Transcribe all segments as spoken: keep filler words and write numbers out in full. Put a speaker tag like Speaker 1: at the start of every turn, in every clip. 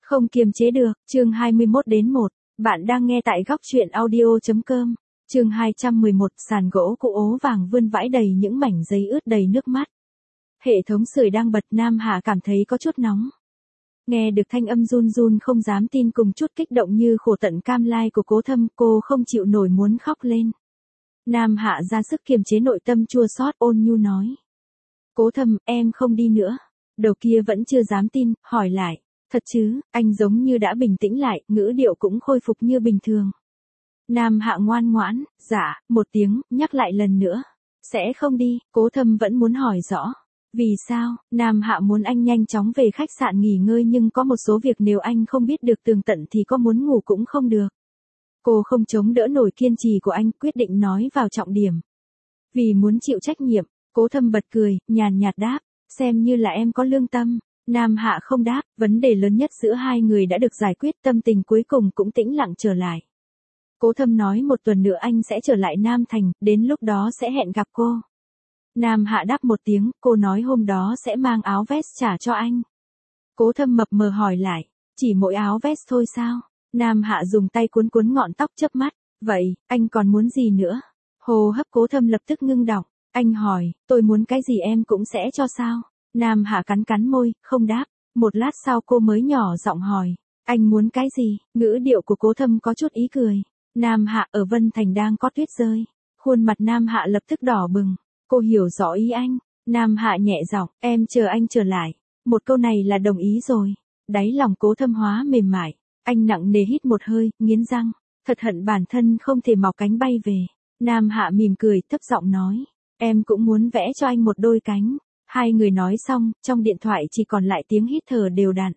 Speaker 1: Không kiềm chế được, chương hai mươi mốt đến một. Bạn đang nghe tại góc truyện audio.com. Chương hai trăm mười một, sàn gỗ cũ ố vàng vươn vãi đầy những mảnh giấy ướt đầy nước mắt. Hệ thống sưởi đang bật, Nam Hạ cảm thấy có chút nóng. Nghe được thanh âm run run không dám tin cùng chút kích động như khổ tận cam lai của Cố Thâm, cô không chịu nổi muốn khóc lên. Nam Hạ ra sức kiềm chế nội tâm chua xót, ôn nhu nói. Cố Thâm, em không đi nữa. Đầu kia vẫn chưa dám tin, hỏi lại. Thật chứ? Anh giống như đã bình tĩnh lại, ngữ điệu cũng khôi phục như bình thường. Nam Hạ ngoan ngoãn, dạ, một tiếng, nhắc lại lần nữa. Sẽ không đi. Cố Thâm vẫn muốn hỏi rõ. Vì sao? Nam Hạ muốn anh nhanh chóng về khách sạn nghỉ ngơi, nhưng có một số việc nếu anh không biết được tường tận thì có muốn ngủ cũng không được. Cô không chống đỡ nổi kiên trì của anh, quyết định nói vào trọng điểm. Vì muốn chịu trách nhiệm. Cố Thâm bật cười, nhàn nhạt đáp. Xem như là em có lương tâm. Nam Hạ không đáp, vấn đề lớn nhất giữa hai người đã được giải quyết, tâm tình cuối cùng cũng tĩnh lặng trở lại. Cố Thâm nói một tuần nữa anh sẽ trở lại Nam Thành, đến lúc đó sẽ hẹn gặp cô. Nam Hạ đáp một tiếng, cô nói hôm đó sẽ mang áo vest trả cho anh. Cố Thâm mập mờ hỏi lại, chỉ mỗi áo vest thôi sao? Nam Hạ dùng tay cuốn cuốn ngọn tóc chớp mắt, vậy, anh còn muốn gì nữa? Hô hấp Cố Thâm lập tức ngưng đọng, anh hỏi, tôi muốn cái gì em cũng sẽ cho sao? Nam Hạ cắn cắn môi, không đáp. Một lát sau cô mới nhỏ giọng hỏi, anh muốn cái gì? Ngữ điệu của Cố Thâm có chút ý cười. Nam Hạ, ở Vân Thành đang có tuyết rơi. Khuôn mặt Nam Hạ lập tức đỏ bừng. Cô hiểu rõ ý anh. Nam Hạ nhẹ giọng, em chờ anh trở lại. Một câu này là đồng ý rồi. Đáy lòng Cố Thâm hóa mềm mại. Anh nặng nề hít một hơi, nghiến răng. Thật hận bản thân không thể mọc cánh bay về. Nam Hạ mỉm cười, thấp giọng nói. Em cũng muốn vẽ cho anh một đôi cánh. Hai người nói xong, trong điện thoại chỉ còn lại tiếng hít thở đều đặn.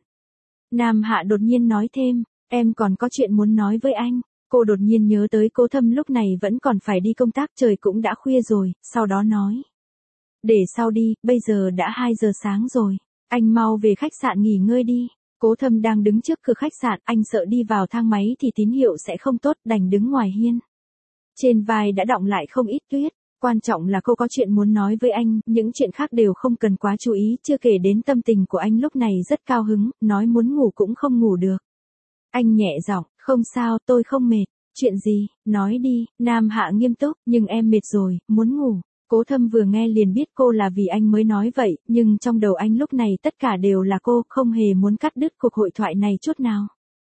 Speaker 1: Nam Hạ đột nhiên nói thêm, em còn có chuyện muốn nói với anh. Cô đột nhiên nhớ tới Cố Thâm lúc này vẫn còn phải đi công tác, trời cũng đã khuya rồi, sau đó nói. Để sau đi, bây giờ đã hai giờ sáng rồi. Anh mau về khách sạn nghỉ ngơi đi. Cố Thâm đang đứng trước cửa khách sạn, anh sợ đi vào thang máy thì tín hiệu sẽ không tốt, đành đứng ngoài hiên. Trên vai đã đọng lại không ít tuyết. Quan trọng là cô có chuyện muốn nói với anh, những chuyện khác đều không cần quá chú ý, chưa kể đến tâm tình của anh lúc này rất cao hứng, nói muốn ngủ cũng không ngủ được. Anh nhẹ giọng, không sao, tôi không mệt. Chuyện gì, nói đi. Nam Hạ nghiêm túc, nhưng em mệt rồi, muốn ngủ. Cố Thâm vừa nghe liền biết cô là vì anh mới nói vậy, nhưng trong đầu anh lúc này tất cả đều là cô, không hề muốn cắt đứt cuộc hội thoại này chút nào.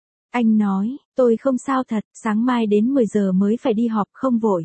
Speaker 1: Anh nói, tôi không sao thật, sáng mai đến mười giờ mới phải đi họp, không vội.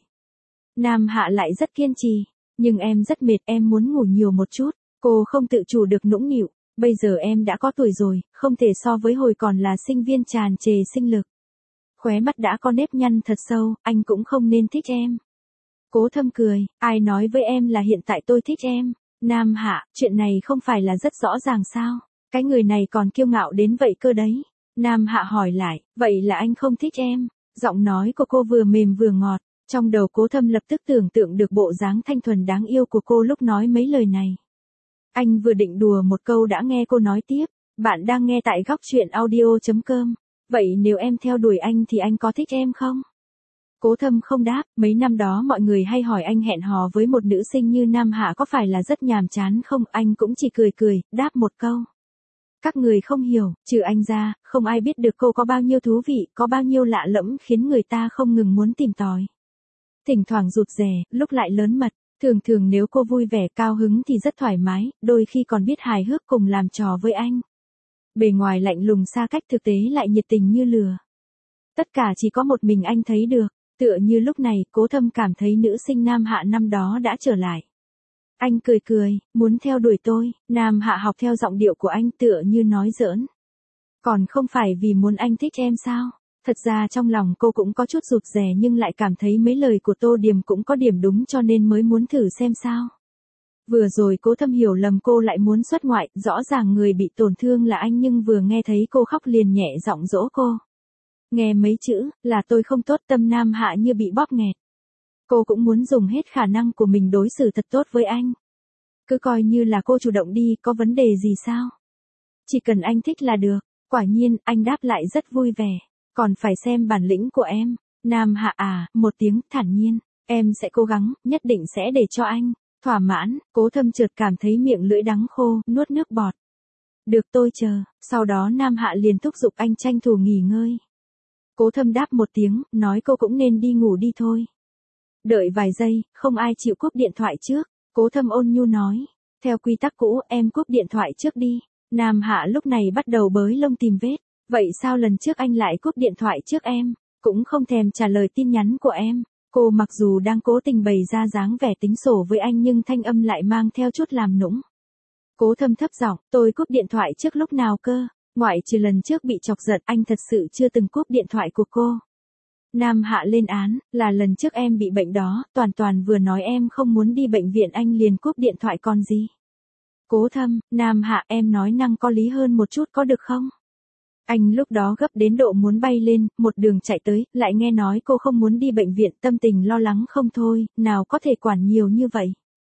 Speaker 1: Nam Hạ lại rất kiên trì, nhưng em rất mệt, em muốn ngủ nhiều một chút. Cô không tự chủ được nũng nịu, bây giờ em đã có tuổi rồi, không thể so với hồi còn là sinh viên tràn trề sinh lực. Khóe mắt đã có nếp nhăn thật sâu, anh cũng không nên thích em. Cố Thâm cười, ai nói với em là hiện tại tôi thích em? Nam Hạ, chuyện này không phải là rất rõ ràng sao? Cái người này còn kiêu ngạo đến vậy cơ đấy. Nam Hạ hỏi lại, vậy là anh không thích em? Giọng nói của cô vừa mềm vừa ngọt. Trong đầu Cố Thâm lập tức tưởng tượng được bộ dáng thanh thuần đáng yêu của cô lúc nói mấy lời này. Anh vừa định đùa một câu đã nghe cô nói tiếp, bạn đang nghe tại góc truyện audio.com. Vậy nếu em theo đuổi anh thì anh có thích em không? Cố Thâm không đáp, mấy năm đó mọi người hay hỏi anh hẹn hò với một nữ sinh như Nam Hạ có phải là rất nhàm chán không, anh cũng chỉ cười cười, đáp một câu. Các người không hiểu, trừ anh ra, không ai biết được cô có bao nhiêu thú vị, có bao nhiêu lạ lẫm khiến người ta không ngừng muốn tìm tòi. Thỉnh thoảng rụt rè, lúc lại lớn mật, thường thường nếu cô vui vẻ cao hứng thì rất thoải mái, đôi khi còn biết hài hước cùng làm trò với anh. Bề ngoài lạnh lùng xa cách, thực tế lại nhiệt tình như lửa. Tất cả chỉ có một mình anh thấy được, tựa như lúc này Cố Thâm cảm thấy nữ sinh Nam Hạ năm đó đã trở lại. Anh cười cười, muốn theo đuổi tôi. Nam Hạ học theo giọng điệu của anh tựa như nói giỡn. Còn không phải vì muốn anh thích em sao? Thật ra trong lòng cô cũng có chút rụt rè nhưng lại cảm thấy mấy lời của Tô Điềm cũng có điểm đúng cho nên mới muốn thử xem sao. Vừa rồi Cố Thâm hiểu lầm cô lại muốn xuất ngoại, rõ ràng người bị tổn thương là anh nhưng vừa nghe thấy cô khóc liền nhẹ giọng dỗ cô. Nghe mấy chữ, là tôi không tốt, tâm Nam Hạ như bị bóp nghẹt. Cô cũng muốn dùng hết khả năng của mình đối xử thật tốt với anh. Cứ coi như là cô chủ động đi, có vấn đề gì sao? Chỉ cần anh thích là được. Quả nhiên, anh đáp lại rất vui vẻ. Còn phải xem bản lĩnh của em. Nam Hạ à, một tiếng thản nhiên. Em sẽ cố gắng, nhất định sẽ để cho anh. Thỏa mãn, Cố Thâm chợt cảm thấy miệng lưỡi đắng khô, nuốt nước bọt. Được tôi chờ, sau đó Nam Hạ liền thúc giục anh tranh thủ nghỉ ngơi. Cố Thâm đáp một tiếng, nói cô cũng nên đi ngủ đi thôi. Đợi vài giây, không ai chịu cúp điện thoại trước, Cố Thâm ôn nhu nói, theo quy tắc cũ em cúp điện thoại trước đi. Nam Hạ lúc này bắt đầu bới lông tìm vết, vậy sao lần trước anh lại cúp điện thoại trước em, cũng không thèm trả lời tin nhắn của em. Cô mặc dù đang cố tình bày ra dáng vẻ tính sổ với anh nhưng thanh âm lại mang theo chút làm nũng. Cố Thâm thấp giọng, tôi cúp điện thoại trước lúc nào cơ, ngoại trừ lần trước bị chọc giận anh thật sự chưa từng cúp điện thoại của cô. Nam Hạ lên án, là lần trước em bị bệnh đó, Toàn Toàn vừa nói em không muốn đi bệnh viện anh liền cúp điện thoại còn gì. Cố Thâm, Nam Hạ em nói năng có lý hơn một chút có được không? Anh lúc đó gấp đến độ muốn bay lên, một đường chạy tới, lại nghe nói cô không muốn đi bệnh viện, tâm tình lo lắng không thôi, nào có thể quản nhiều như vậy.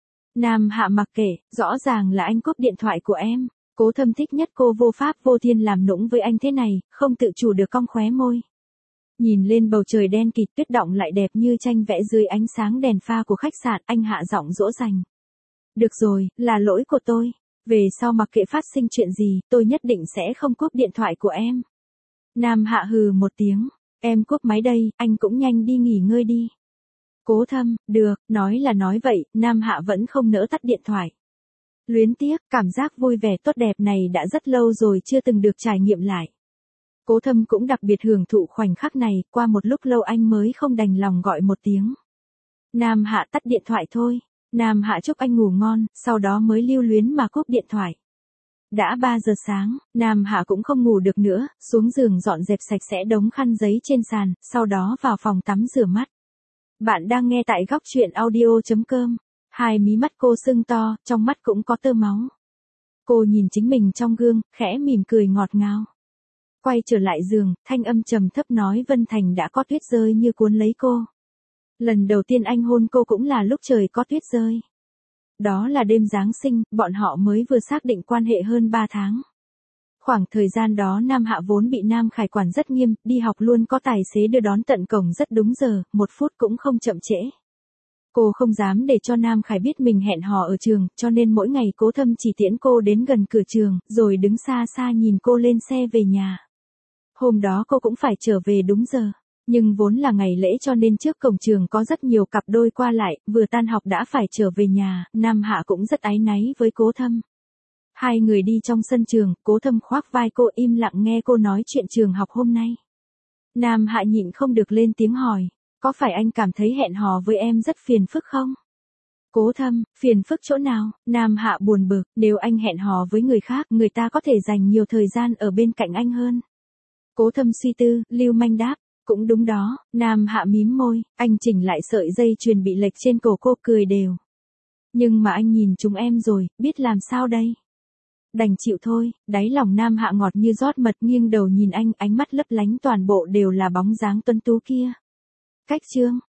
Speaker 1: Nam Hạ mặc kệ, rõ ràng là anh cúp điện thoại của em. Cố Thâm thích nhất cô vô pháp vô thiên làm nũng với anh thế này, không tự chủ được cong khóe môi. Nhìn lên bầu trời đen kịt tuyết động lại đẹp như tranh vẽ dưới ánh sáng đèn pha của khách sạn, anh hạ giọng dỗ dành. Được rồi, là lỗi của tôi. Về sau mặc kệ phát sinh chuyện gì, tôi nhất định sẽ không cúp điện thoại của em. Nam Hạ hừ một tiếng, em cúp máy đây, anh cũng nhanh đi nghỉ ngơi đi. Cố Thâm, được, nói là nói vậy, Nam Hạ vẫn không nỡ tắt điện thoại. Luyến tiếc, cảm giác vui vẻ tốt đẹp này đã rất lâu rồi chưa từng được trải nghiệm lại. Cố Thâm cũng đặc biệt hưởng thụ khoảnh khắc này, qua một lúc lâu anh mới không đành lòng gọi một tiếng. Nam Hạ tắt điện thoại thôi. Nam Hạ chúc anh ngủ ngon, sau đó mới lưu luyến mà cúp điện thoại. Đã ba giờ sáng, Nam Hạ cũng không ngủ được nữa, xuống giường dọn dẹp sạch sẽ đống khăn giấy trên sàn, sau đó vào phòng tắm rửa mắt. Bạn đang nghe tại góc truyện audio chấm com. Hai mí mắt cô sưng to, trong mắt cũng có tơ máu. Cô nhìn chính mình trong gương, khẽ mỉm cười ngọt ngào. Quay trở lại giường, thanh âm trầm thấp nói Vân Thành đã có tuyết rơi như cuốn lấy cô. Lần đầu tiên anh hôn cô cũng là lúc trời có tuyết rơi. Đó là đêm Giáng sinh, bọn họ mới vừa xác định quan hệ hơn ba tháng. Khoảng thời gian đó Nam Hạ vốn bị Nam Khải quản rất nghiêm, đi học luôn có tài xế đưa đón tận cổng rất đúng giờ, một phút cũng không chậm trễ. Cô không dám để cho Nam Khải biết mình hẹn hò ở trường, cho nên mỗi ngày Cố Thâm chỉ tiễn cô đến gần cửa trường, rồi đứng xa xa nhìn cô lên xe về nhà. Hôm đó cô cũng phải trở về đúng giờ. Nhưng vốn là ngày lễ cho nên trước cổng trường có rất nhiều cặp đôi qua lại, vừa tan học đã phải trở về nhà, Nam Hạ cũng rất áy náy với Cố Thâm. Hai người đi trong sân trường, Cố Thâm khoác vai cô im lặng nghe cô nói chuyện trường học hôm nay. Nam Hạ nhịn không được lên tiếng hỏi, có phải anh cảm thấy hẹn hò với em rất phiền phức không? Cố Thâm, phiền phức chỗ nào? Nam Hạ buồn bực, nếu anh hẹn hò với người khác, người ta có thể dành nhiều thời gian ở bên cạnh anh hơn. Cố Thâm suy tư, lưu manh đáp. Cũng đúng đó, Nam Hạ mím môi, anh chỉnh lại sợi dây chuyền bị lệch trên cổ cô cười đều. Nhưng mà anh nhìn chúng em rồi, biết làm sao đây? Đành chịu thôi, đáy lòng Nam Hạ ngọt như rót mật nghiêng đầu nhìn anh, ánh mắt lấp lánh toàn bộ đều là bóng dáng tuấn tú kia. Cách chương,